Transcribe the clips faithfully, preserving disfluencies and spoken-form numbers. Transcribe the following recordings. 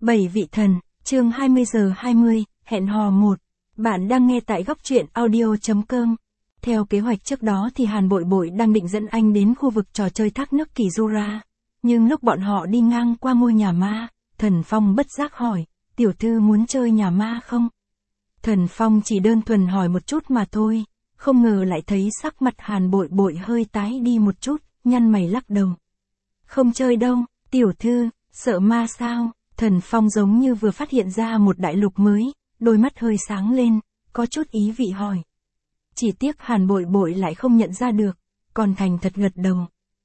Bảy vị thần, chương hai mươi giờ hai mươi, hẹn hò một. Bạn đang nghe tại góc truyện audio.com. Theo kế hoạch trước đó thì Hàn Bội Bội đang định dẫn anh đến khu vực trò chơi thác nước Kizura. Nhưng lúc bọn họ đi ngang qua ngôi nhà ma, Thần Phong bất giác hỏi, tiểu thư muốn chơi nhà ma không? Thần Phong chỉ đơn thuần hỏi một chút mà thôi, không ngờ lại thấy sắc mặt Hàn Bội Bội hơi tái đi một chút, nhăn mày lắc đầu. Không chơi đâu, tiểu thư, sợ ma sao? Thần Phong giống như vừa phát hiện ra một đại lục mới, đôi mắt hơi sáng lên, có chút ý vị hỏi. Chỉ tiếc Hàn Bội Bội lại không nhận ra được, còn thành thật gật đầu.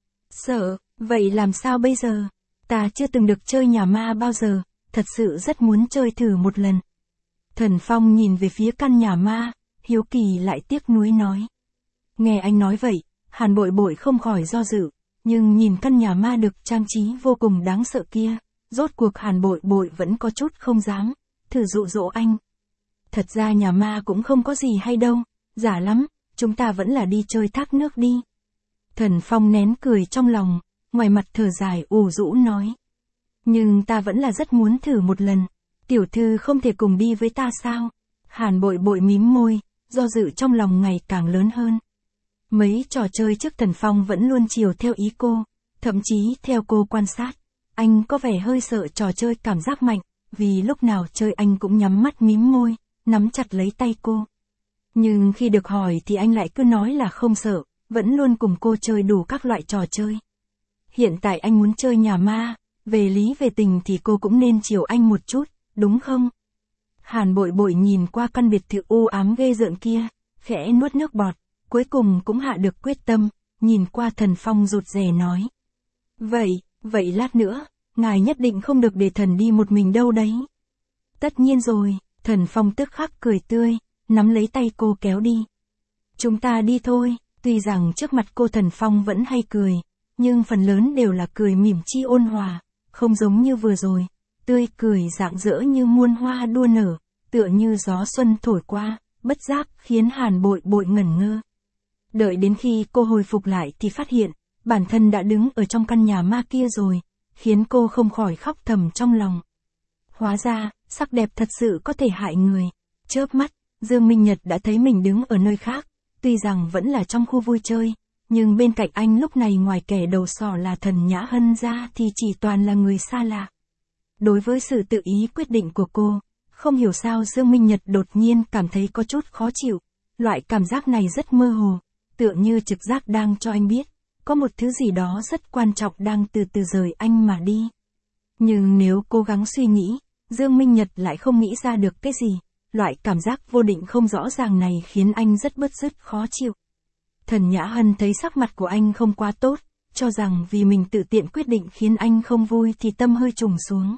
Sợ, vậy làm sao bây giờ? Ta chưa từng được chơi nhà ma bao giờ, thật sự rất muốn chơi thử một lần. Thần Phong nhìn về phía căn nhà ma, hiếu kỳ lại tiếc nuối nói. Nghe anh nói vậy, Hàn Bội Bội không khỏi do dự, nhưng nhìn căn nhà ma được trang trí vô cùng đáng sợ kia, rốt cuộc Hàn Bội Bội vẫn có chút không dám, thử dụ dỗ anh. Thật ra nhà ma cũng không có gì hay đâu, giả lắm, chúng ta vẫn là đi chơi thác nước đi. Thần Phong nén cười trong lòng, ngoài mặt thở dài ủ rũ nói. Nhưng ta vẫn là rất muốn thử một lần, tiểu thư không thể cùng đi với ta sao? Hàn Bội Bội mím môi, do dự trong lòng ngày càng lớn hơn. Mấy trò chơi trước Thần Phong vẫn luôn chiều theo ý cô, thậm chí theo cô quan sát. Anh có vẻ hơi sợ trò chơi cảm giác mạnh, vì lúc nào chơi anh cũng nhắm mắt mím môi, nắm chặt lấy tay cô. Nhưng khi được hỏi thì anh lại cứ nói là không sợ, vẫn luôn cùng cô chơi đủ các loại trò chơi. Hiện tại anh muốn chơi nhà ma, về lý về tình thì cô cũng nên chiều anh một chút, đúng không? Hàn Bội Bội nhìn qua căn biệt thự u ám ghê rợn kia, khẽ nuốt nước bọt, cuối cùng cũng hạ được quyết tâm, nhìn qua Thần Phong rụt rè nói. Vậy, vậy lát nữa, ngài nhất định không được để thần đi một mình đâu đấy. Tất nhiên rồi, Thần Phong tức khắc cười tươi, nắm lấy tay cô kéo đi. Chúng ta đi thôi, tuy rằng trước mặt cô Thần Phong vẫn hay cười, nhưng phần lớn đều là cười mỉm chi ôn hòa, không giống như vừa rồi, tươi cười rạng rỡ như muôn hoa đua nở, tựa như gió xuân thổi qua, bất giác khiến Hàn Bội Bội ngẩn ngơ. Đợi đến khi cô hồi phục lại thì phát hiện, bản thân đã đứng ở trong căn nhà ma kia rồi, khiến cô không khỏi khóc thầm trong lòng. Hóa ra, sắc đẹp thật sự có thể hại người. Chớp mắt, Dương Minh Nhật đã thấy mình đứng ở nơi khác, tuy rằng vẫn là trong khu vui chơi, nhưng bên cạnh anh lúc này ngoài kẻ đầu sỏ là Thần Nhã Hân ra thì chỉ toàn là người xa lạ. Đối với sự tự ý quyết định của cô, không hiểu sao Dương Minh Nhật đột nhiên cảm thấy có chút khó chịu, loại cảm giác này rất mơ hồ, tựa như trực giác đang cho anh biết, có một thứ gì đó rất quan trọng đang từ từ rời anh mà đi. Nhưng nếu cố gắng suy nghĩ, Dương Minh Nhật lại không nghĩ ra được cái gì, loại cảm giác vô định không rõ ràng này khiến anh rất bứt rứt khó chịu. Thần Nhã Hân thấy sắc mặt của anh không quá tốt, cho rằng vì mình tự tiện quyết định khiến anh không vui thì tâm hơi trùng xuống.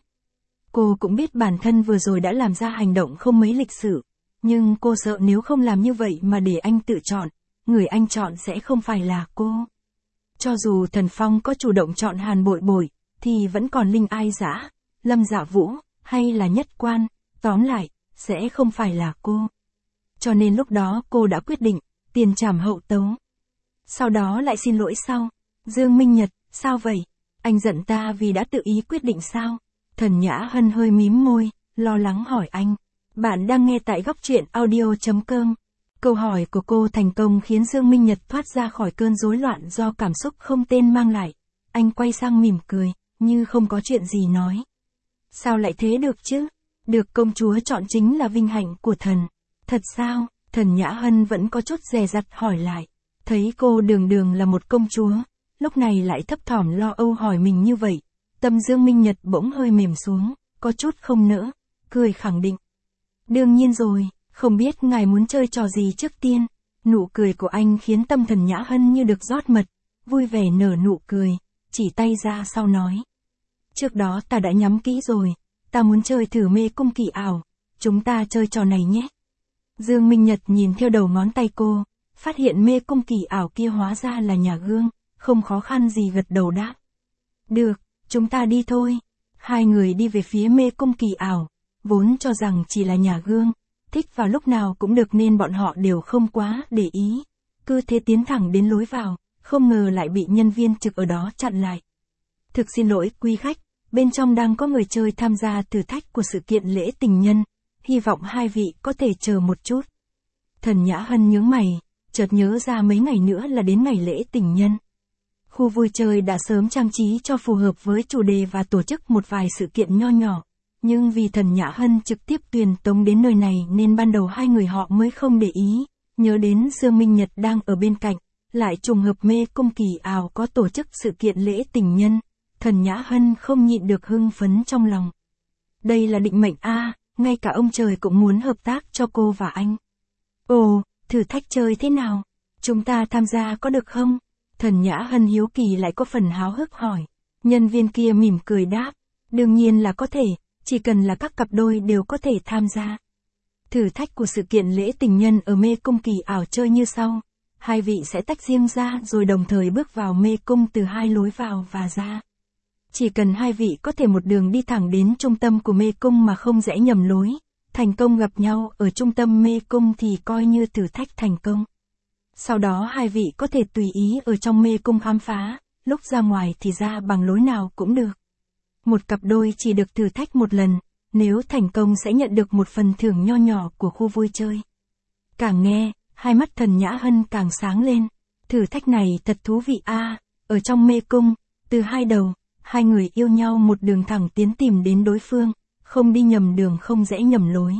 Cô cũng biết bản thân vừa rồi đã làm ra hành động không mấy lịch sự, nhưng cô sợ nếu không làm như vậy mà để anh tự chọn, người anh chọn sẽ không phải là cô. Cho dù Thần Phong có chủ động chọn Hàn Bội Bội, thì vẫn còn Linh Ai Dã, Lâm Dạ Vũ, hay là Nhất Quan, tóm lại, sẽ không phải là cô. Cho nên lúc đó cô đã quyết định, tiền trảm hậu tấu. Sau đó lại xin lỗi sau. Dương Minh Nhật, sao vậy? Anh giận ta vì đã tự ý quyết định sao? Thần Nhã Hân hơi mím môi, lo lắng hỏi anh. Bạn đang nghe tại góc truyện audio.com. Câu hỏi của cô thành công khiến Dương Minh Nhật thoát ra khỏi cơn rối loạn do cảm xúc không tên mang lại. Anh quay sang mỉm cười, như không có chuyện gì nói. Sao lại thế được chứ? Được công chúa chọn chính là vinh hạnh của thần. Thật sao? Thần Nhã Hân vẫn có chút dè dặt hỏi lại. Thấy cô đường đường là một công chúa, lúc này lại thấp thỏm lo âu hỏi mình như vậy. Tâm Dương Minh Nhật bỗng hơi mềm xuống, có chút không nỡ, cười khẳng định. Đương nhiên rồi, không biết ngài muốn chơi trò gì trước tiên. Nụ cười của anh khiến tâm Thần Nhã Hân như được rót mật, vui vẻ nở nụ cười, chỉ tay ra sau nói. Trước đó ta đã nhắm kỹ rồi, ta muốn chơi thử mê cung kỳ ảo, chúng ta chơi trò này nhé. Dương Minh Nhật nhìn theo đầu ngón tay cô, phát hiện mê cung kỳ ảo kia hóa ra là nhà gương, không khó khăn gì gật đầu đáp. Được, chúng ta đi thôi. Hai người đi về phía mê cung kỳ ảo, vốn cho rằng chỉ là nhà gương, thích vào lúc nào cũng được nên bọn họ đều không quá để ý. Cứ thế tiến thẳng đến lối vào, không ngờ lại bị nhân viên trực ở đó chặn lại. Thực xin lỗi quý khách, bên trong đang có người chơi tham gia thử thách của sự kiện lễ tình nhân, hy vọng hai vị có thể chờ một chút. Thần Nhã Hân nhướng mày, chợt nhớ ra mấy ngày nữa là đến ngày lễ tình nhân. Khu vui chơi đã sớm trang trí cho phù hợp với chủ đề và tổ chức một vài sự kiện nho nhỏ, nhưng vì Thần Nhã Hân trực tiếp truyền tống đến nơi này nên ban đầu hai người họ mới không để ý, nhớ đến Dương Minh Nhật đang ở bên cạnh, lại trùng hợp mê cung kỳ ảo có tổ chức sự kiện lễ tình nhân, Thần Nhã Hân không nhịn được hưng phấn trong lòng. Đây là định mệnh a, ngay cả ông trời cũng muốn hợp tác cho cô và anh. Ồ, thử thách chơi thế nào? Chúng ta tham gia có được không? Thần Nhã Hân hiếu kỳ lại có phần háo hức hỏi. Nhân viên kia mỉm cười đáp, đương nhiên là có thể, chỉ cần là các cặp đôi đều có thể tham gia. Thử thách của sự kiện lễ tình nhân ở mê cung kỳ ảo chơi như sau. Hai vị sẽ tách riêng ra rồi đồng thời bước vào mê cung từ hai lối vào và ra. Chỉ cần hai vị có thể một đường đi thẳng đến trung tâm của mê cung mà không rẽ nhầm lối, thành công gặp nhau ở trung tâm mê cung thì coi như thử thách thành công. Sau đó hai vị có thể tùy ý ở trong mê cung khám phá, lúc ra ngoài thì ra bằng lối nào cũng được. Một cặp đôi chỉ được thử thách một lần, nếu thành công sẽ nhận được một phần thưởng nho nhỏ của khu vui chơi. Càng nghe, hai mắt Thần Nhã Hân càng sáng lên. Thử thách này thật thú vị a, à, ở trong mê cung, từ hai đầu, hai người yêu nhau một đường thẳng tiến tìm đến đối phương, không đi nhầm đường không rẽ nhầm lối.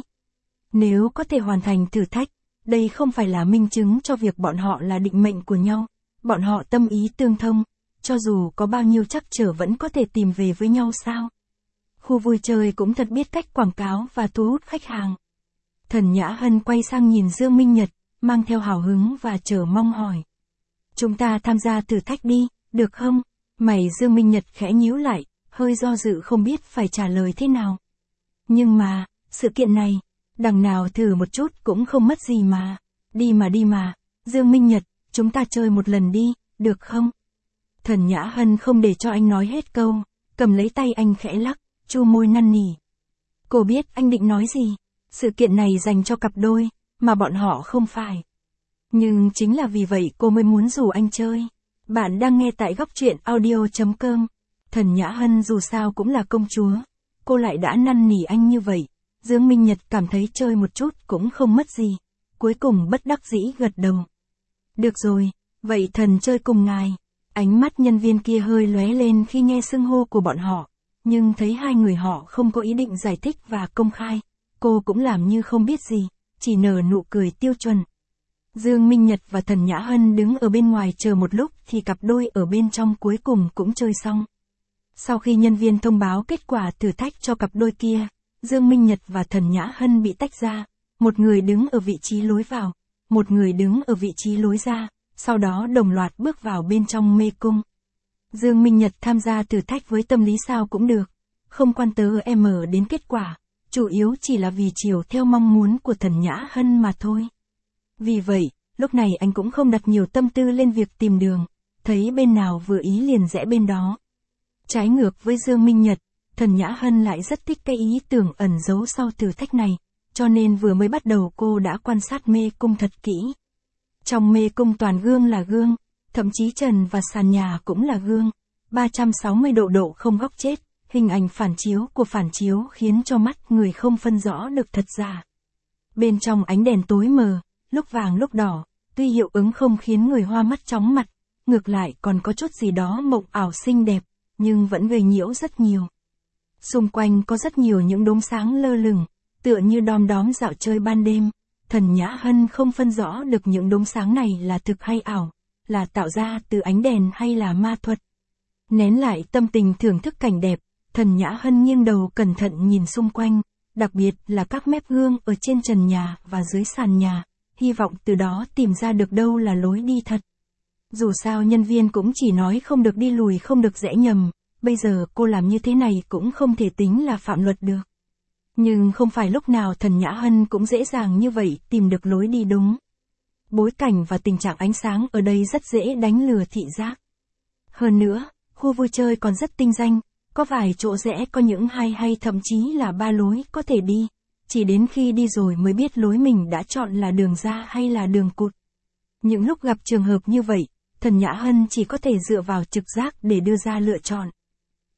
Nếu có thể hoàn thành thử thách, đây không phải là minh chứng cho việc bọn họ là định mệnh của nhau, bọn họ tâm ý tương thông, cho dù có bao nhiêu trắc trở vẫn có thể tìm về với nhau sao? Khu vui chơi cũng thật biết cách quảng cáo và thu hút khách hàng. Thần Nhã Hân quay sang nhìn Dương Minh Nhật, mang theo hào hứng và chờ mong hỏi. Chúng ta tham gia thử thách đi, được không? Mày Dương Minh Nhật khẽ nhíu lại, hơi do dự không biết phải trả lời thế nào. Nhưng mà, sự kiện này, đằng nào thử một chút cũng không mất gì mà. Đi mà đi mà, Dương Minh Nhật, chúng ta chơi một lần đi, được không? Thần Nhã Hân không để cho anh nói hết câu, cầm lấy tay anh khẽ lắc, chu môi năn nỉ. Cô biết anh định nói gì, sự kiện này dành cho cặp đôi, mà bọn họ không phải. Nhưng chính là vì vậy cô mới muốn rủ anh chơi. Bạn đang nghe tại góc truyện audio chấm com. Thần Nhã Hân dù sao cũng là công chúa, cô lại đã năn nỉ anh như vậy. Dương Minh Nhật cảm thấy chơi một chút cũng không mất gì, cuối cùng bất đắc dĩ gật đầu. Được rồi, vậy thần chơi cùng ngài. Ánh mắt nhân viên kia hơi lóe lên khi nghe xưng hô của bọn họ, nhưng thấy hai người họ không có ý định giải thích và công khai, cô cũng làm như không biết gì, chỉ nở nụ cười tiêu chuẩn. Dương Minh Nhật và Thần Nhã Hân đứng ở bên ngoài chờ một lúc thì cặp đôi ở bên trong cuối cùng cũng chơi xong. Sau khi nhân viên thông báo kết quả thử thách cho cặp đôi kia, Dương Minh Nhật và Thần Nhã Hân bị tách ra, một người đứng ở vị trí lối vào, một người đứng ở vị trí lối ra, sau đó đồng loạt bước vào bên trong mê cung. Dương Minh Nhật tham gia thử thách với tâm lý sao cũng được, không quan tớ em ở đến kết quả, chủ yếu chỉ là vì chiều theo mong muốn của Thần Nhã Hân mà thôi. Vì vậy, lúc này anh cũng không đặt nhiều tâm tư lên việc tìm đường, thấy bên nào vừa ý liền rẽ bên đó. Trái ngược với Dương Minh Nhật, Thần Nhã Hân lại rất thích cái ý tưởng ẩn giấu sau thử thách này, cho nên vừa mới bắt đầu cô đã quan sát mê cung thật kỹ. Trong mê cung toàn gương là gương, thậm chí trần và sàn nhà cũng là gương, ba trăm sáu mươi độ độ không góc chết, hình ảnh phản chiếu của phản chiếu khiến cho mắt người không phân rõ được thật giả. Bên trong ánh đèn tối mờ, lúc vàng lúc đỏ, tuy hiệu ứng không khiến người hoa mắt chóng mặt, ngược lại còn có chút gì đó mộng ảo xinh đẹp, nhưng vẫn gây nhiễu rất nhiều. Xung quanh có rất nhiều những đốm sáng lơ lửng, tựa như đom đóm dạo chơi ban đêm. Thần Nhã Hân không phân rõ được những đốm sáng này là thực hay ảo, là tạo ra từ ánh đèn hay là ma thuật. Nén lại tâm tình thưởng thức cảnh đẹp, Thần Nhã Hân nghiêng đầu cẩn thận nhìn xung quanh, đặc biệt là các mép gương ở trên trần nhà và dưới sàn nhà, hy vọng từ đó tìm ra được đâu là lối đi thật. Dù sao nhân viên cũng chỉ nói không được đi lùi không được rẽ nhầm, bây giờ cô làm như thế này cũng không thể tính là phạm luật được. Nhưng không phải lúc nào Thần Nhã Hân cũng dễ dàng như vậy tìm được lối đi đúng. Bối cảnh và tình trạng ánh sáng ở đây rất dễ đánh lừa thị giác. Hơn nữa, khu vui chơi còn rất tinh danh, có vài chỗ rẽ có những hai hay thậm chí là ba lối có thể đi, chỉ đến khi đi rồi mới biết lối mình đã chọn là đường ra hay là đường cụt. Những lúc gặp trường hợp như vậy, Thần Nhã Hân chỉ có thể dựa vào trực giác để đưa ra lựa chọn.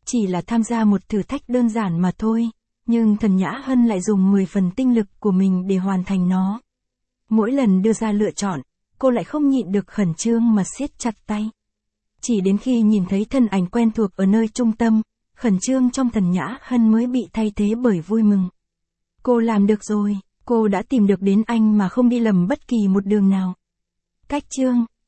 Chỉ là tham gia một thử thách đơn giản mà thôi, nhưng Thần Nhã Hân lại dùng mười phần tinh lực của mình để hoàn thành nó. Mỗi lần đưa ra lựa chọn, cô lại không nhịn được khẩn trương mà siết chặt tay. Chỉ đến khi nhìn thấy thân ảnh quen thuộc ở nơi trung tâm, khẩn trương trong Thần Nhã Hân mới bị thay thế bởi vui mừng. Cô làm được rồi, cô đã tìm được đến anh mà không đi lầm bất kỳ một đường nào. Cách chương